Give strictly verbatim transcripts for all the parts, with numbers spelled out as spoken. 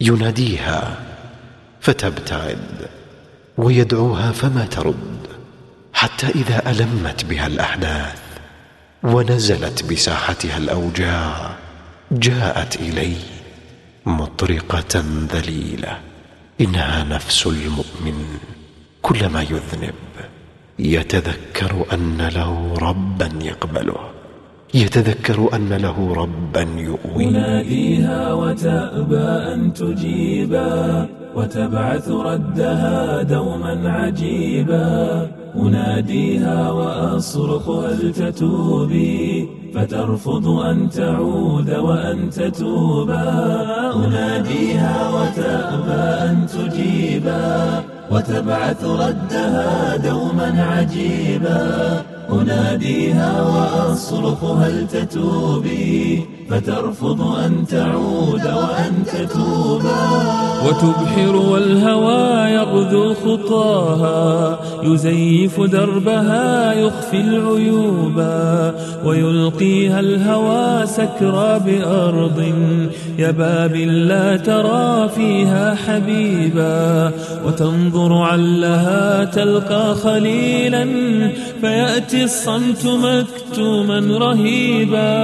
يناديها فتبتعد، ويدعوها فما ترد، حتى إذا ألمت بها الأحداث ونزلت بساحتها الأوجاع جاءت إليه مطرقة ذليلة. إنها نفس المؤمن كلما يذنب يتذكر أن له ربا يقبله، يتذكر أن له ربا يؤويه. أناديها وتأبى أن تجيبا، وتبعث ردها دوما عجيبا. أناديها وأصرخ هل تتوبي، فترفض أن تعود وأن تتوبا. أناديها وتأبى أن تجيبا، وتبعث ردها دوما عجيبا. أناديها وأصرخ هل تتوبي، فترفض أن تعود وأن تتوبا. وتبحر والهوى يغدو خطاها، يزيف دربها يخفي العيوبا. ويلقيها الهوى سكرى بأرض يبابل لا ترى فيها حبيبا. وتنظر علها تلقى خليلا، فيأتي الصمت مكتوما رهيبا.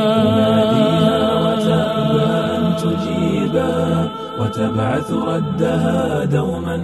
وتأبى أن تجيبا، وتبعث ردها دوما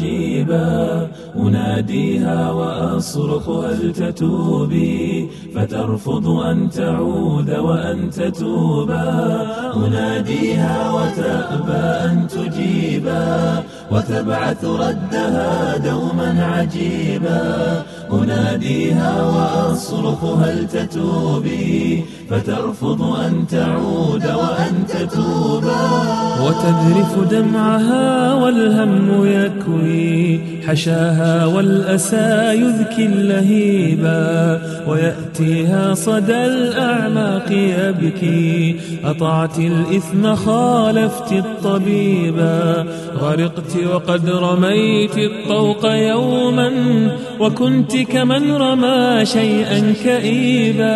عجيبا. أناديها وأصرخ هل تتوبي، فترفض أن تعود وأن تتوبا. أناديها وتأبى أن تجيبا، وتبعث ردها دوما عجيبا. أناديها وأصرخ هل تتوبي، فترفض أن تعود وأن تتوبا. وتذرف دمعها والهم يكوي حشاها، والأسى يذكي اللهيبا. ويأتيها صدى الأعماق يبكي، أطعت الإثم خالفت الطبيبا. غرقت وقد رميت الطوق يوما، وكنت كمن رمى شيئا كئيبا.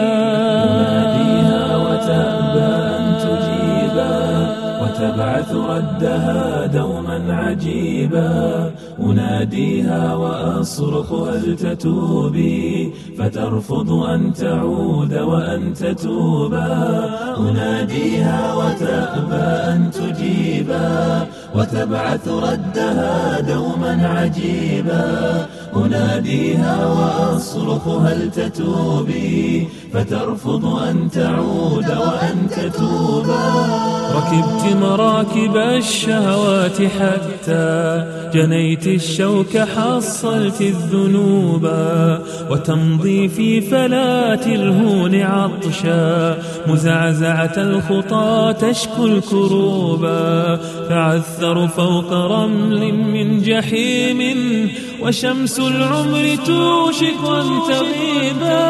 أناديها وتأبى أن تجيبا، وتبعث ردها دوما عجيبا. أناديها وأصرخ هل تتوبي، فترفض أن تعود وأن تتوبا. أناديها وتأبى أن تجيبا، وتبعث ردها دوما عجيبا. أناديها وأصرخ هل تتوبي، فترفض أن تعود وأن تتوبا. ركبت مراكب الشهوات حتى جنيت الشوك، حصلت الذنوبا. وتمضي في فلات الهون عطشا، مزعزعة الخطى تشكو الكروبا. تعثر فوق رمل من جحيم، وشمس العمر توشك أن تغيبا.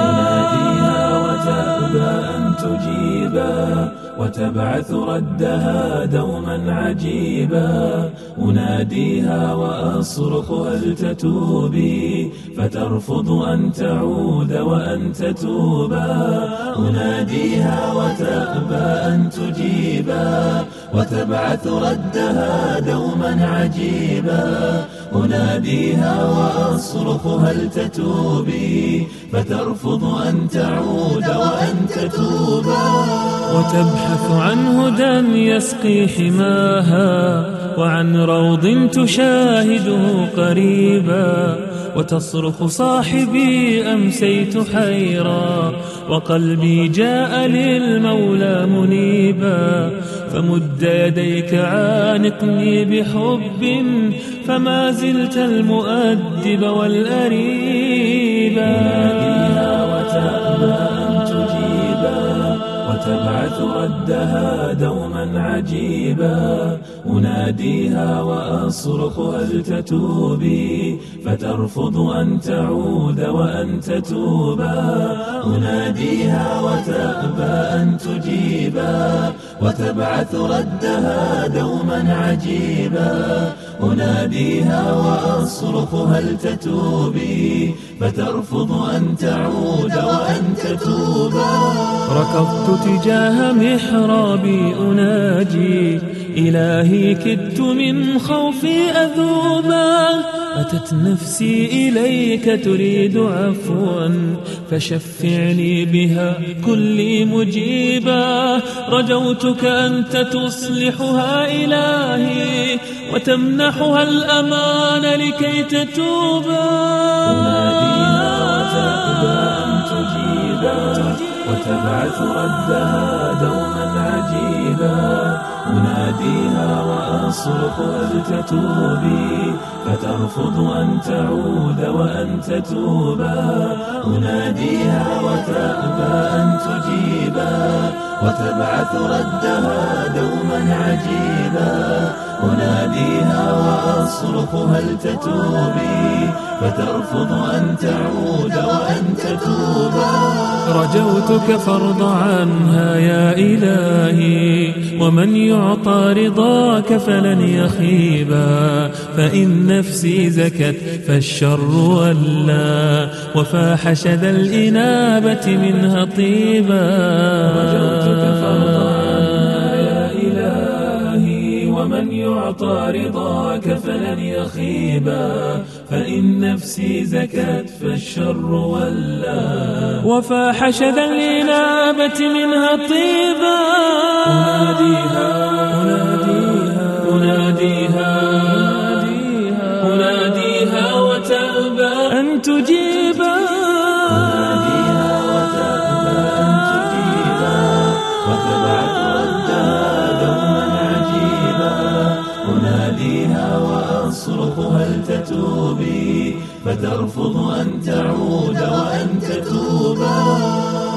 أناديها وتأبى أن تجيبا، وتبعث ردها دوما عجيبا. أناديها وأصرخ هل تتوبي، فترفض أن تعود وأن تتوبا. أناديها وتأبى أن تجيبا، وتبعث ردها دوما عجيبا. أناديها وأصرخ هل تتوبي، فترفض أن تعود وأن تتوبا. وتبحث عن هدى يسقي حماها، وعن روض تشاهده قريبا. وتصرخ صاحبي أمسيت حيرا، وقلبي جاء للمولى منيبا. فمد يديك عانقني بحب، فما زلت المؤدب والأريبا. أناديها وتأبى أن تجيبا، وتبعث ردها دوما عجيبا. أناديها وأصرخ هل تتوبي، فترفض أن تعود وأن تتوبا. أناديها وتأبى أن تجيبا، وتبعث ردها دوما عجيبا. أناديها وأصرخ هل تتوبي، فترفض أن تعود وأن تتوبا. ركضت تجاه محرابي أناجي إلهي كدت من خوفي أذوبا أتت نفسي إليك تريد عفوا فشفعني بها كلي مجيبا رجوتك أنت تصلحها إلهي وتمنحها الأمان لكي تتوبا أناديها وتأبى أن تجيبا وتبعث ردها دوما عجيبا أناديها وأصرخ هل تتوبي فترفض أن تعود وأن تتوبا أناديها وتأبى أن تجيبا وتبعث ردها دوما عجيبا أناديها وأصرخ هل تتوبي فترفض أن تعود وأن تتوبا رجوتك فارض عنها يا إلهي ومن يعطى رضاك فلن يخيبا فإن نفسي زكت فالشر ولى وفاح شذا الإنابة منها طيبا رجوتك فارض عنها يا إلهي ومن يعطى رضاك فلن يخيبا فإن نفسي زكت فالشر ولى وفاح شذا الإنابة منها طيبا أناديها أناديها أناديها أناديها وتأبى أن تجيبا أناديها وتأبى أن تجيبا وتبعث ردها دوما عجيبا أناديها وأصرخ هل تتوبي فترفض أن تعود وأن تتوبا